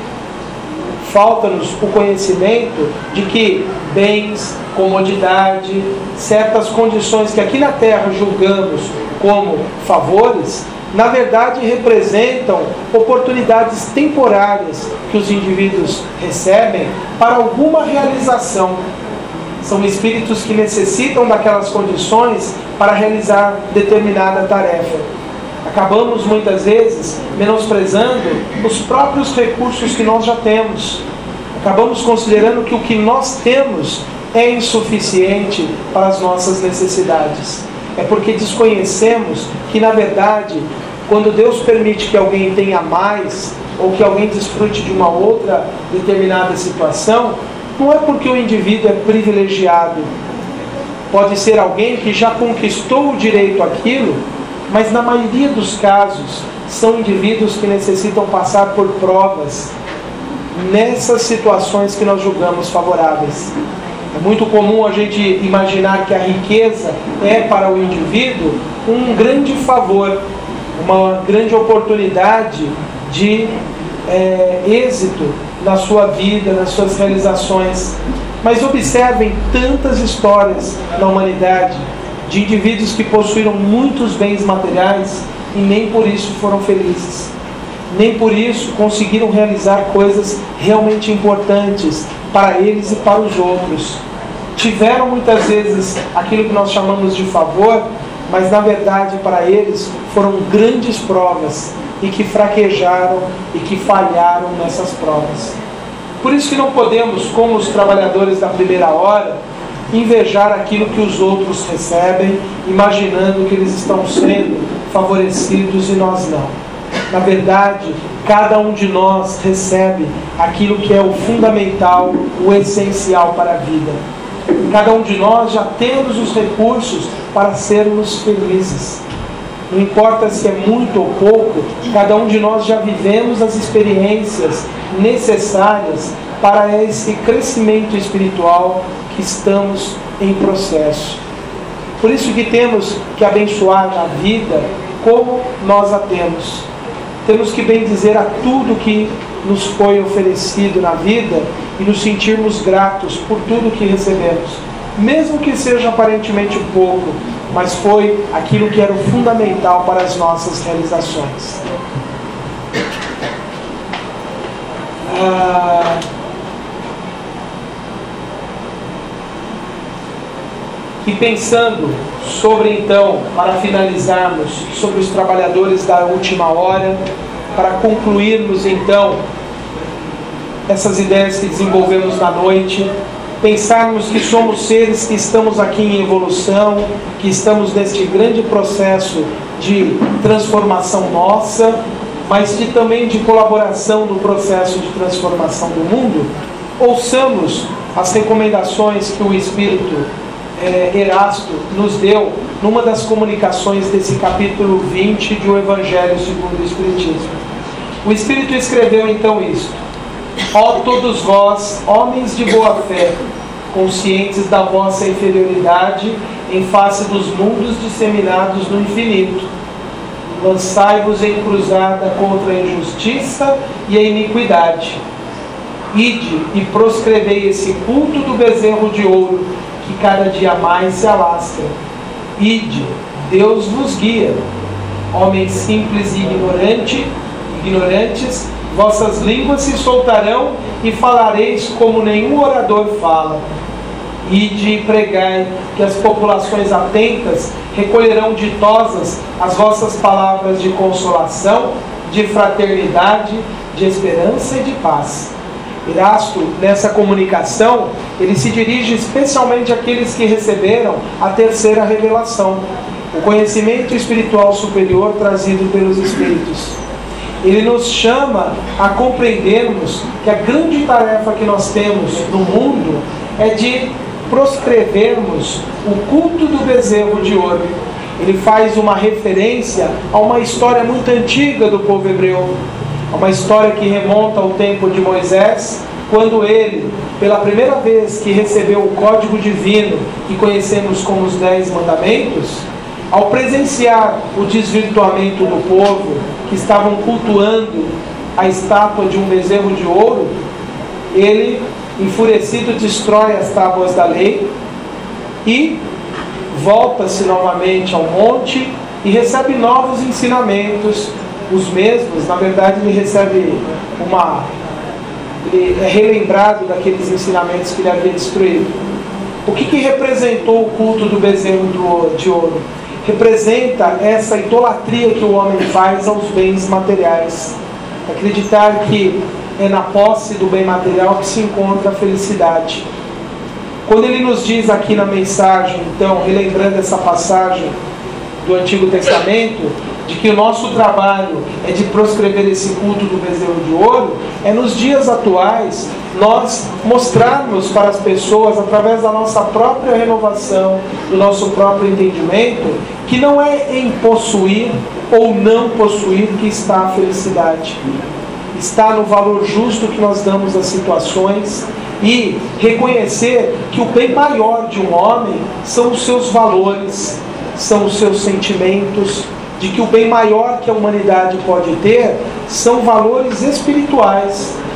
Falta-nos o conhecimento de que bens, comodidade, certas condições que aqui na Terra julgamos como favores, na verdade representam oportunidades temporárias que os indivíduos recebem para alguma realização. São espíritos que necessitam daquelas condições para realizar determinada tarefa. Acabamos muitas vezes menosprezando os próprios recursos que nós já temos. Acabamos considerando que o que nós temos é insuficiente para as nossas necessidades. É porque desconhecemos que, na verdade, quando Deus permite que alguém tenha mais, ou que alguém desfrute de uma outra determinada situação, não é porque o indivíduo é privilegiado. Pode ser alguém que já conquistou o direito àquilo, mas na maioria dos casos são indivíduos que necessitam passar por provas nessas situações que nós julgamos favoráveis. É muito comum a gente imaginar que a riqueza é para o indivíduo um grande favor, uma grande oportunidade de é, êxito na sua vida, nas suas realizações. Mas observem tantas histórias na humanidade de indivíduos que possuíram muitos bens materiais e nem por isso foram felizes. Nem por isso conseguiram realizar coisas realmente importantes para eles e para os outros. Tiveram muitas vezes aquilo que nós chamamos de favor, mas na verdade para eles foram grandes provas e que fraquejaram e que falharam nessas provas. Por isso que não podemos, como os trabalhadores da primeira hora, invejar aquilo que os outros recebem, imaginando que eles estão sendo favorecidos e nós não. Na verdade, cada um de nós recebe aquilo que é o fundamental, o essencial para a vida. Cada um de nós já temos os recursos para sermos felizes. Não importa se é muito ou pouco, cada um de nós já vivemos as experiências necessárias para esse crescimento espiritual que estamos em processo. Por isso que temos que abençoar a vida como nós a temos. Temos que bendizer a tudo que nos foi oferecido na vida e nos sentirmos gratos por tudo que recebemos. Mesmo que seja aparentemente pouco, mas foi aquilo que era o fundamental para as nossas realizações. Ah, e pensando sobre, então, para finalizarmos, sobre os trabalhadores da última hora, para concluirmos, então, essas ideias que desenvolvemos na noite, pensarmos que somos seres que estamos aqui em evolução, que estamos neste grande processo de transformação nossa, mas de, também de colaboração no processo de transformação do mundo. Ouçamos as recomendações que o Espírito é, Erasto nos deu numa das comunicações desse capítulo vinte de O Evangelho segundo o Espiritismo. O Espírito escreveu então isto: ó todos vós, homens de boa fé, conscientes da vossa inferioridade em face dos mundos disseminados no infinito, lançai-vos em cruzada contra a injustiça e a iniquidade. Ide e proscrevei esse culto do bezerro de ouro, que cada dia mais se alastra. Ide, Deus vos guia. Homens simples e ignorante, ignorantes, vossas línguas se soltarão e falareis como nenhum orador fala. Ide e pregai, que as populações atentas recolherão ditosas as vossas palavras de consolação, de fraternidade, de esperança e de paz. Erasto, nessa comunicação, ele se dirige especialmente àqueles que receberam a terceira revelação, o conhecimento espiritual superior trazido pelos Espíritos. Ele nos chama a compreendermos que a grande tarefa que nós temos no mundo é de proscrevermos o culto do bezerro de ouro. Ele faz uma referência a uma história muito antiga do povo hebreu, uma história que remonta ao tempo de Moisés, quando ele, pela primeira vez que recebeu o código divino que conhecemos como os Dez Mandamentos, ao presenciar o desvirtuamento do povo, que estavam cultuando a estátua de um bezerro de ouro, ele, enfurecido, destrói as tábuas da lei e volta-se novamente ao monte e recebe novos ensinamentos, os mesmos. Na verdade, ele recebe uma... ele é relembrado daqueles ensinamentos que ele havia destruído. O que, que representou o culto do bezerro de ouro? Representa essa idolatria que o homem faz aos bens materiais. Acreditar que é na posse do bem material que se encontra a felicidade. Quando ele nos diz aqui na mensagem, então, relembrando essa passagem do Antigo Testamento, de que o nosso trabalho é de proscrever esse culto do bezerro de ouro, é nos dias atuais nós mostrarmos para as pessoas, através da nossa própria renovação, do nosso próprio entendimento, que não é em possuir ou não possuir que está a felicidade. Está no valor justo que nós damos às situações e reconhecer que o bem maior de um homem são os seus valores, são os seus sentimentos, de que o bem maior que a humanidade pode ter são valores espirituais.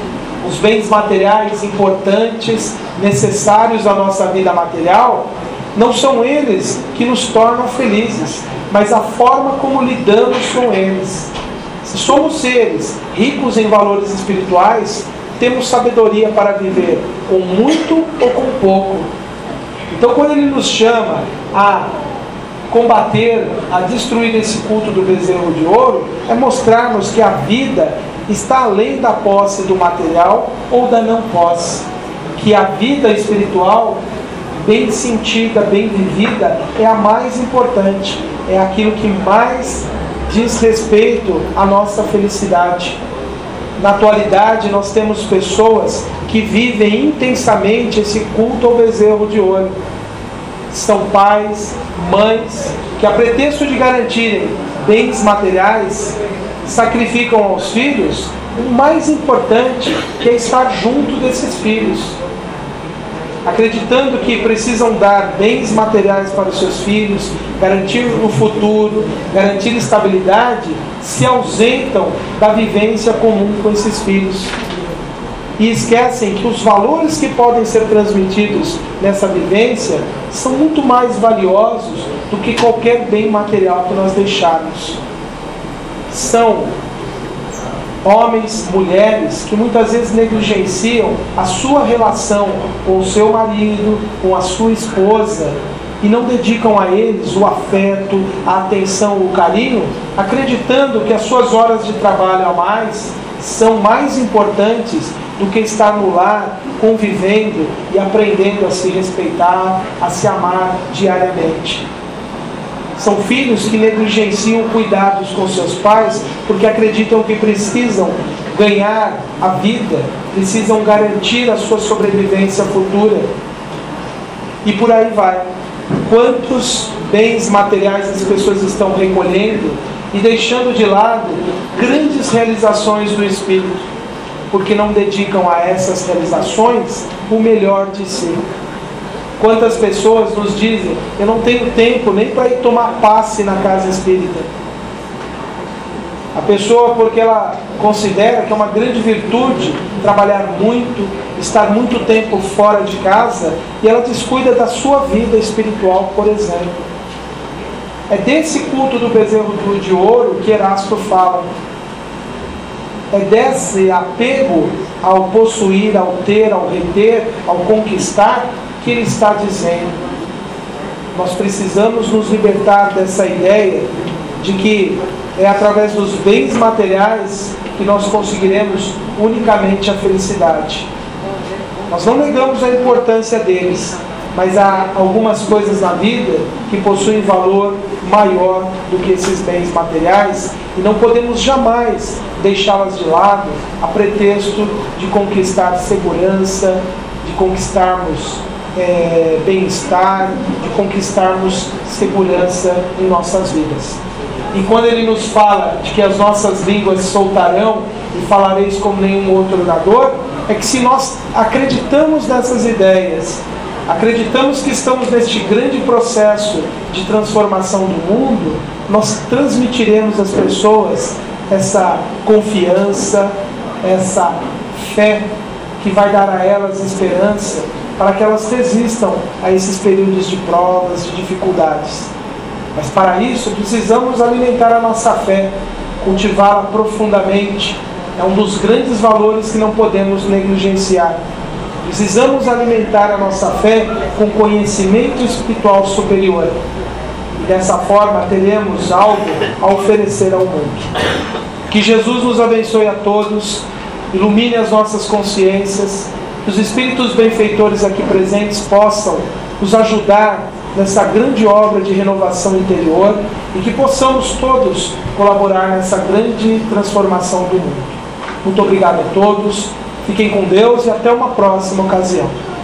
os bens materiais importantes, necessários à nossa vida material, não são eles que nos tornam felizes, mas a forma como lidamos com eles. Se somos seres ricos em valores espirituais, temos sabedoria para viver com muito ou com pouco. Então, quando Ele nos chama a combater, a destruir esse culto do bezerro de ouro, é mostrarmos que a vida está além da posse do material ou da não posse. Que a vida espiritual, bem sentida, bem vivida, é a mais importante. É aquilo que mais diz respeito à nossa felicidade. Na atualidade, nós temos pessoas que vivem intensamente esse culto ao bezerro de ouro. São pais, mães, que a pretexto de garantirem bens materiais, sacrificam aos filhos o mais importante, que é estar junto desses filhos. Acreditando que precisam dar bens materiais para os seus filhos, garantir o futuro, garantir estabilidade, se ausentam da vivência comum com esses filhos. E esquecem que os valores que podem ser transmitidos nessa vivência são muito mais valiosos do que qualquer bem material que nós deixarmos. São homens, mulheres, que muitas vezes negligenciam a sua relação com o seu marido, com a sua esposa, e não dedicam a eles o afeto, a atenção, o carinho, acreditando que as suas horas de trabalho a mais são mais importantes do que estar no lar, convivendo e aprendendo a se respeitar, a se amar diariamente. São filhos que negligenciam cuidados com seus pais porque acreditam que precisam ganhar a vida, precisam garantir a sua sobrevivência futura. E por aí vai. Quantos bens materiais as pessoas estão recolhendo e deixando de lado grandes realizações do espírito, porque não dedicam a essas realizações o melhor de si. Quantas pessoas nos dizem: eu não tenho tempo nem para ir tomar passe na casa espírita. A pessoa, porque ela considera que é uma grande virtude trabalhar muito, estar muito tempo fora de casa, e ela descuida da sua vida espiritual, por exemplo. É desse culto do bezerro de ouro que Erasto fala. É desse apego ao possuir, ao ter, ao reter, ao conquistar, que ele está dizendo. Nós precisamos nos libertar dessa ideia de que é através dos bens materiais que nós conseguiremos unicamente a felicidade. Nós não negamos a importância deles, mas há algumas coisas na vida que possuem valor maior do que esses bens materiais, e não podemos jamais deixá-las de lado a pretexto de conquistar segurança, de conquistarmos é, bem-estar, de conquistarmos segurança em nossas vidas. E quando ele nos fala de que as nossas línguas soltarão e falareis como nenhum outro orador, é que se nós acreditamos nessas ideias, acreditamos que estamos neste grande processo de transformação do mundo, nós transmitiremos às pessoas essa confiança, essa fé que vai dar a elas esperança para que elas resistam a esses períodos de provas, de dificuldades. Mas para isso precisamos alimentar a nossa fé, cultivá-la profundamente. É um dos grandes valores que não podemos negligenciar. Precisamos alimentar a nossa fé com conhecimento espiritual superior. E dessa forma teremos algo a oferecer ao mundo. Que Jesus nos abençoe a todos, ilumine as nossas consciências, que os espíritos benfeitores aqui presentes possam nos ajudar nessa grande obra de renovação interior e que possamos todos colaborar nessa grande transformação do mundo. Muito obrigado a todos, fiquem com Deus e até uma próxima ocasião.